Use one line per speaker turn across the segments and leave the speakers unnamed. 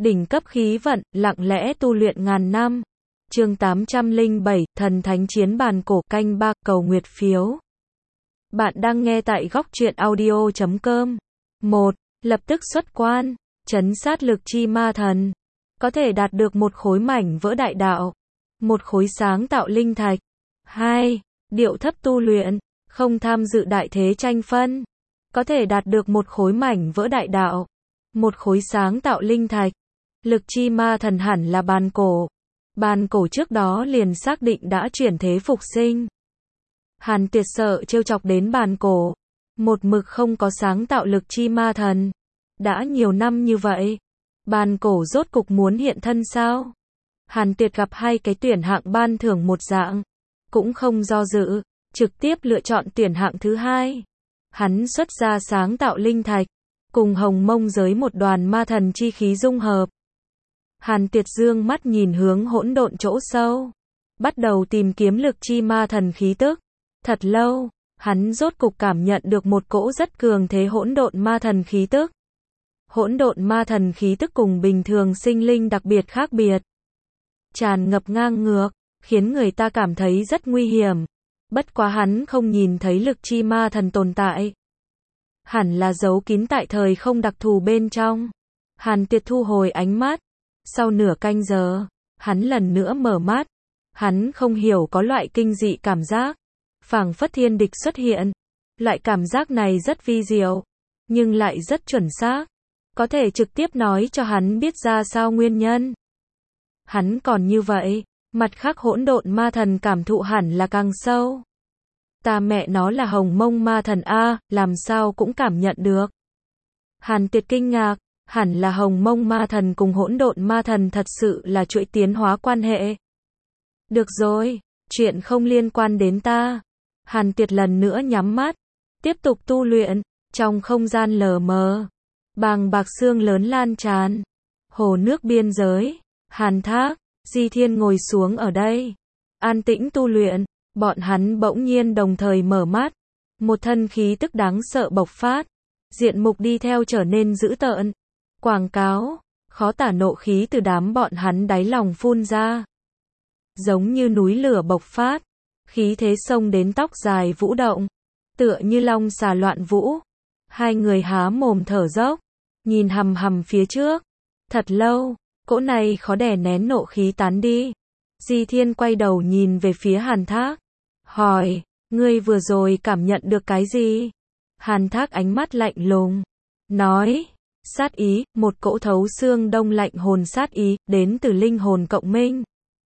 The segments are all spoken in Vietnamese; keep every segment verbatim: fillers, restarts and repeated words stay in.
Đỉnh cấp khí vận, lặng lẽ tu luyện ngàn năm. Chương tám trăm lẻ bảy, Thần Thánh Chiến Bàn Cổ, canh ba, cầu nguyệt phiếu. Bạn đang nghe tại góc truyện audio chấm com. một. Lập tức xuất quan, trấn sát lực chi ma thần. Có thể đạt được một khối mảnh vỡ đại đạo, một khối sáng tạo linh thạch. hai. Điệu thấp tu luyện, không tham dự đại thế tranh phân. Có thể đạt được một khối mảnh vỡ đại đạo, một khối sáng tạo linh thạch. Lực chi ma thần hẳn là bàn cổ. Bàn cổ trước đó liền xác định đã chuyển thế phục sinh. Hàn Tuyệt sợ trêu chọc đến bàn cổ. Một mực không có sáng tạo lực chi ma thần. Đã nhiều năm như vậy. Bàn cổ rốt cục muốn hiện thân sao? Hàn Tuyệt gặp hai cái tuyển hạng ban thưởng một dạng. Cũng không do dự, trực tiếp lựa chọn tuyển hạng thứ hai. Hắn xuất ra sáng tạo linh thạch, cùng hồng mông giới một đoàn ma thần chi khí dung hợp. Hàn Tuyệt dương mắt nhìn hướng hỗn độn chỗ sâu, bắt đầu tìm kiếm lực chi ma thần khí tức. Thật lâu, hắn rốt cục cảm nhận được một cỗ rất cường thế hỗn độn ma thần khí tức. Hỗn độn ma thần khí tức cùng bình thường sinh linh đặc biệt khác biệt, tràn ngập ngang ngược, khiến người ta cảm thấy rất nguy hiểm. Bất quá hắn không nhìn thấy lực chi ma thần tồn tại. Hẳn là giấu kín tại thời không đặc thù bên trong. Hàn Tuyệt thu hồi ánh mắt. Sau nửa canh giờ, hắn lần nữa mở mắt. Hắn không hiểu có loại kinh dị cảm giác. Phảng phất thiên địch xuất hiện. Loại cảm giác này rất vi diệu, nhưng lại rất chuẩn xác. Có thể trực tiếp nói cho hắn biết ra sao nguyên nhân. Hắn còn như vậy. Mặt khác hỗn độn ma thần cảm thụ hẳn là càng sâu. Ta mẹ nó là hồng mông ma thần A, làm sao cũng cảm nhận được. Hàn Tuyệt kinh ngạc, hẳn là hồng mông ma thần cùng hỗn độn ma thần thật sự là chuỗi tiến hóa quan hệ. Được rồi, chuyện không liên quan đến ta. Hàn Tuyệt lần nữa nhắm mắt, tiếp tục tu luyện, trong không gian lờ mờ. Bàng bạc sương lớn lan tràn. Hồ nước biên giới, Hàn Thác, Di Thiên ngồi xuống ở đây, an tĩnh tu luyện. Bọn hắn bỗng nhiên đồng thời mở mắt. Một thân khí tức đáng sợ bộc phát. Diện mục đi theo trở nên dữ tợn. Quảng cáo, khó tả nộ khí từ đám bọn hắn đáy lòng phun ra. Giống như núi lửa bộc phát. Khí thế xông đến tóc dài vũ động. Tựa như long xà loạn vũ. Hai người há mồm thở dốc, nhìn hằm hằm phía trước. Thật lâu, cỗ này khó đè nén nộ khí tán đi. Di Thiên quay đầu nhìn về phía Hàn Thác. Hỏi, ngươi vừa rồi cảm nhận được cái gì? Hàn Thác ánh mắt lạnh lùng. Nói, sát ý, một cỗ thấu xương đông lạnh hồn sát ý, đến từ linh hồn cộng minh.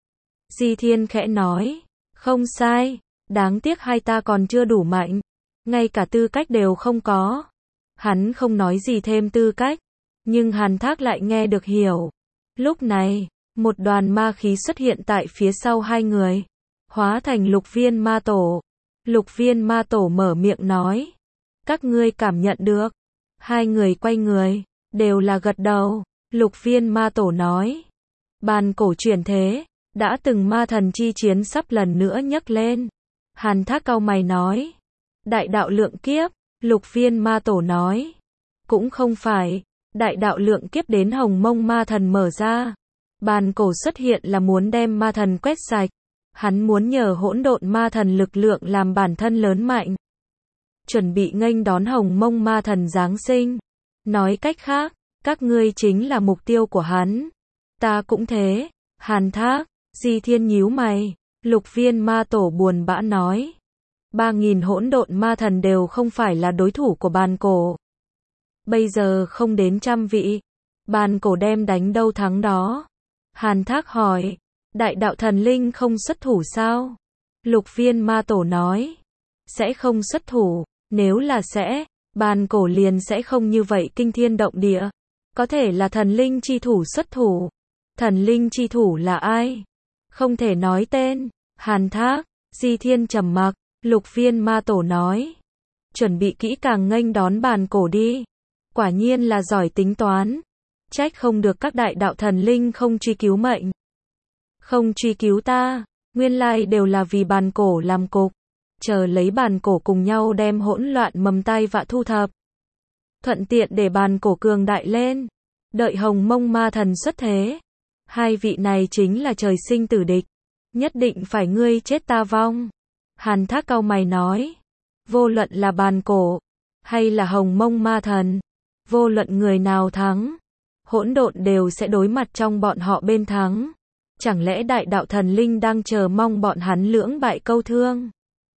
Di Thiên khẽ nói, không sai, đáng tiếc hai ta còn chưa đủ mạnh. Ngay cả tư cách đều không có. Hắn không nói gì thêm tư cách, nhưng Hàn Thác lại nghe được hiểu. Lúc này, một đoàn ma khí xuất hiện tại phía sau hai người, hóa thành Lục Viên Ma Tổ. Lục Viên Ma Tổ mở miệng nói, các ngươi cảm nhận được. Hai người quay người, đều là gật đầu. Lục Viên Ma Tổ nói, bàn cổ chuyển thế, đã từng ma thần chi chiến sắp lần nữa nhấc lên. Hàn Thác cau mày nói, đại đạo lượng kiếp. Lục Viên Ma Tổ nói, cũng không phải, đại đạo lượng kiếp đến hồng mông ma thần mở ra. Bàn cổ xuất hiện là muốn đem ma thần quét sạch. Hắn muốn nhờ hỗn độn ma thần lực lượng làm bản thân lớn mạnh, chuẩn bị nghênh đón hồng mông ma thần giáng sinh. Nói cách khác, các ngươi chính là mục tiêu của hắn. Ta cũng thế. Hàn Thác, Di Thiên nhíu mày. Lục Viên Ma Tổ buồn bã nói, ba nghìn hỗn độn ma thần đều không phải là đối thủ của bàn cổ. Bây giờ không đến trăm vị, bàn cổ đem đánh đâu thắng đó. Hàn Thác hỏi, đại đạo thần linh không xuất thủ sao? Lục Viên Ma Tổ nói, sẽ không xuất thủ. Nếu là sẽ, bàn cổ liền sẽ không như vậy kinh thiên động địa. Có thể là thần linh chi thủ xuất thủ. Thần linh chi thủ là ai? Không thể nói tên. Hàn Thác, Di Thiên trầm mặc. Lục Viên Ma Tổ nói, chuẩn bị kỹ càng nghênh đón bàn cổ đi. Quả nhiên là giỏi tính toán. Trách không được các đại đạo thần linh không truy cứu mệnh. Không truy cứu ta, nguyên lai đều là vì bàn cổ làm cục. Chờ lấy bàn cổ cùng nhau đem hỗn loạn mầm tai vạ thu thập. Thuận tiện để bàn cổ cường đại lên. đợi Hồng Mông ma thần xuất thế. Hai vị này chính là trời sinh tử địch. Nhất định phải ngươi chết ta vong. Hàn Thác cau mày nói. Vô luận là bàn cổ, hay là Hồng Mông ma thần, vô luận người nào thắng, hỗn độn đều sẽ đối mặt trong bọn họ bên thắng. Chẳng lẽ đại đạo thần linh đang chờ mong bọn hắn lưỡng bại câu thương?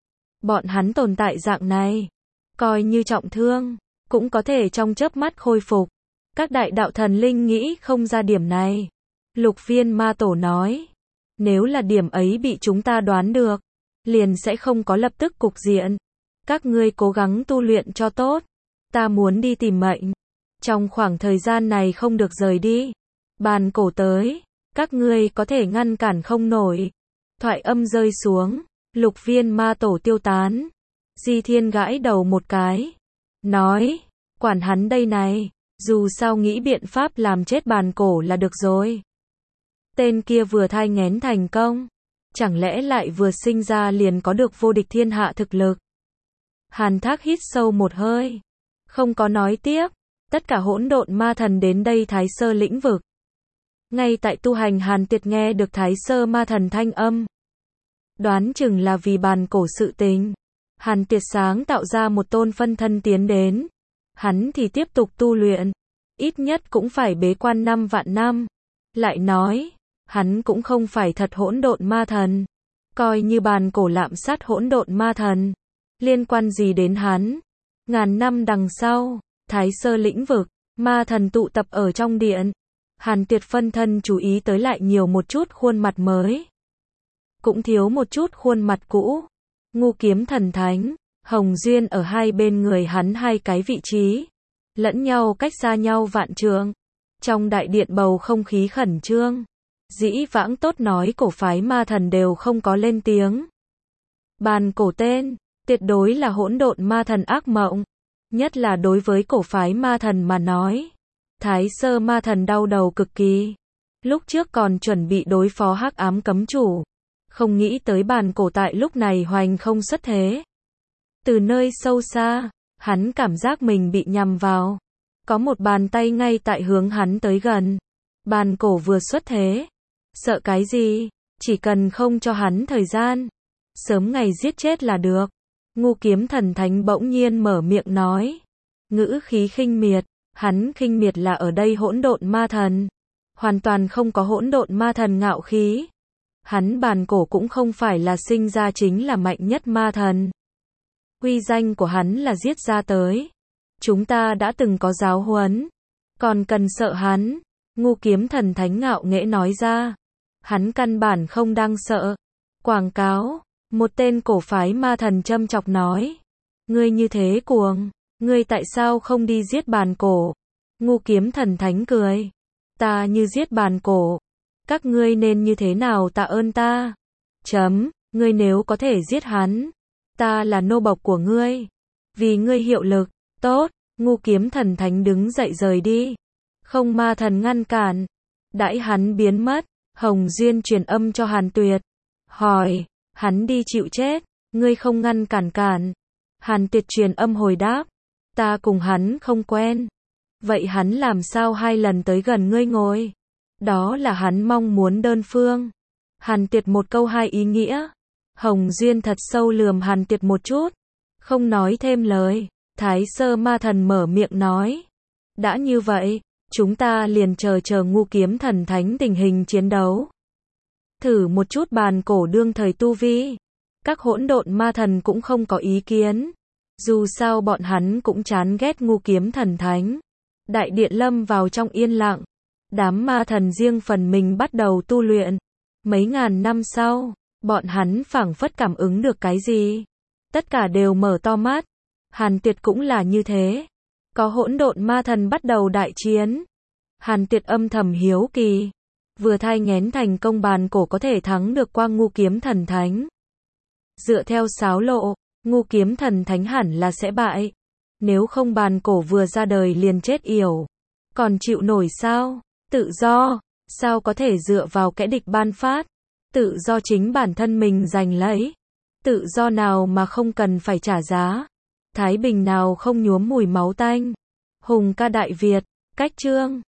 Bọn hắn tồn tại dạng này, coi như trọng thương, cũng có thể trong chớp mắt khôi phục. Các đại đạo thần linh nghĩ không ra điểm này. Lục Viên Ma Tổ nói, nếu là điểm ấy bị chúng ta đoán được, liền sẽ không có lập tức cục diện. Các ngươi cố gắng tu luyện cho tốt. Ta muốn đi tìm mệnh. Trong khoảng thời gian này không được rời đi. Bàn cổ tới, các ngươi có thể ngăn cản không nổi. Thoại âm rơi xuống, Lục Viên Ma Tổ tiêu tán. Di Thiên gãi đầu một cái, nói, quản hắn đây này, dù sao nghĩ biện pháp làm chết bàn cổ là được rồi. Tên kia vừa thai nghén thành công, chẳng lẽ lại vừa sinh ra liền có được vô địch thiên hạ thực lực? Hàn Thác hít sâu một hơi, không có nói tiếp. Tất cả hỗn độn ma thần đến đây Thái Sơ lĩnh vực. Ngay tại tu hành Hàn Tiệt nghe được Thái Sơ ma thần thanh âm, đoán chừng là vì bàn cổ sự tình. Hàn Tiệt sáng tạo ra một tôn phân thân tiến đến. Hắn thì tiếp tục tu luyện, ít nhất cũng phải bế quan năm vạn năm. Lại nói, hắn cũng không phải thật hỗn độn ma thần. Coi như bàn cổ lạm sát hỗn độn ma thần, liên quan gì đến hắn? Ngàn năm đằng sau, Thái Sơ lĩnh vực, ma thần tụ tập ở trong điện. Hàn Tiệt phân thân chú ý tới lại nhiều một chút khuôn mặt mới, cũng thiếu một chút khuôn mặt cũ. Ngũ Kiếm Thần Thánh, Hồng Duyên ở hai bên người hắn hai cái vị trí, lẫn nhau cách xa nhau vạn trượng. Trong đại điện bầu không khí khẩn trương. Dĩ vãng tốt nói cổ phái ma thần đều không có lên tiếng. Bàn cổ tên, tuyệt đối là hỗn độn ma thần ác mộng. Nhất là đối với cổ phái ma thần mà nói. Thái Sơ ma thần đau đầu cực kỳ. Lúc trước còn chuẩn bị đối phó hắc ám cấm chủ. Không nghĩ tới bàn cổ tại lúc này hoành không xuất thế. Từ nơi sâu xa, hắn cảm giác mình bị nhằm vào. Có một bàn tay ngay tại hướng hắn tới gần. Bàn cổ vừa xuất thế. Sợ cái gì? Chỉ cần không cho hắn thời gian, sớm ngày giết chết là được. Ngũ Kiếm Thần Thánh bỗng nhiên mở miệng nói. Ngữ khí khinh miệt. Hắn khinh miệt là ở đây hỗn độn ma thần. Hoàn toàn không có hỗn độn ma thần ngạo khí. Hắn bàn cổ cũng không phải là sinh ra chính là mạnh nhất ma thần. Uy danh của hắn là giết ra tới. Chúng ta đã từng có giáo huấn. Còn cần sợ hắn? Ngũ Kiếm Thần Thánh ngạo nghễ nói ra. Hắn căn bản không đang sợ. Quảng cáo. Một tên cổ phái ma thần châm chọc nói. Ngươi như thế cuồng. Ngươi tại sao không đi giết bàn cổ? Ngũ Kiếm Thần Thánh cười. Ta như giết bàn cổ. Các ngươi nên như thế nào tạ ơn ta? Chấm, ngươi nếu có thể giết hắn, ta là nô bộc của ngươi. Vì ngươi hiệu lực, tốt. Ngũ Kiếm Thần Thánh đứng dậy rời đi. Không ma thần ngăn cản. Đãi hắn biến mất, Hồng Duyên truyền âm cho Hàn Tuyệt. Hỏi, hắn đi chịu chết, ngươi không ngăn cản cản. Hàn Tuyệt truyền âm hồi đáp. Ta cùng hắn không quen. Vậy hắn làm sao hai lần tới gần ngươi ngồi? Đó là hắn mong muốn đơn phương. Hàn Tuyệt một câu hai ý nghĩa. Hồng Duyên thật sâu lườm Hàn Tuyệt một chút. Không nói thêm lời. Thái Sơ ma thần mở miệng nói. Đã như vậy, chúng ta liền chờ chờ Ngũ Kiếm Thần Thánh tình hình chiến đấu. Thử một chút bàn cổ đương thời tu vi. Các hỗn độn ma thần cũng không có ý kiến. Dù sao bọn hắn cũng chán ghét Ngũ Kiếm Thần Thánh. Đại điện lâm vào trong yên lặng. Đám ma thần riêng phần mình bắt đầu tu luyện. Mấy ngàn năm sau, bọn hắn phảng phất cảm ứng được cái gì. Tất cả đều mở to mắt. Hàn Tuyệt cũng là như thế. Có hỗn độn ma thần bắt đầu đại chiến. Hàn Tuyệt âm thầm hiếu kỳ. Vừa thai nghén thành công bàn cổ có thể thắng được qua Ngũ Kiếm Thần Thánh. Dựa theo sáo lộ, Ngũ Kiếm Thần Thánh hẳn là sẽ bại. Nếu không bàn cổ vừa ra đời liền chết yểu. Còn chịu nổi sao? Tự do, sao có thể dựa vào kẻ địch ban phát? Tự do chính bản thân mình giành lấy. Tự do nào mà không cần phải trả giá? Thái bình nào không nhuốm mùi máu tanh? Hùng ca Đại Việt, cách chương.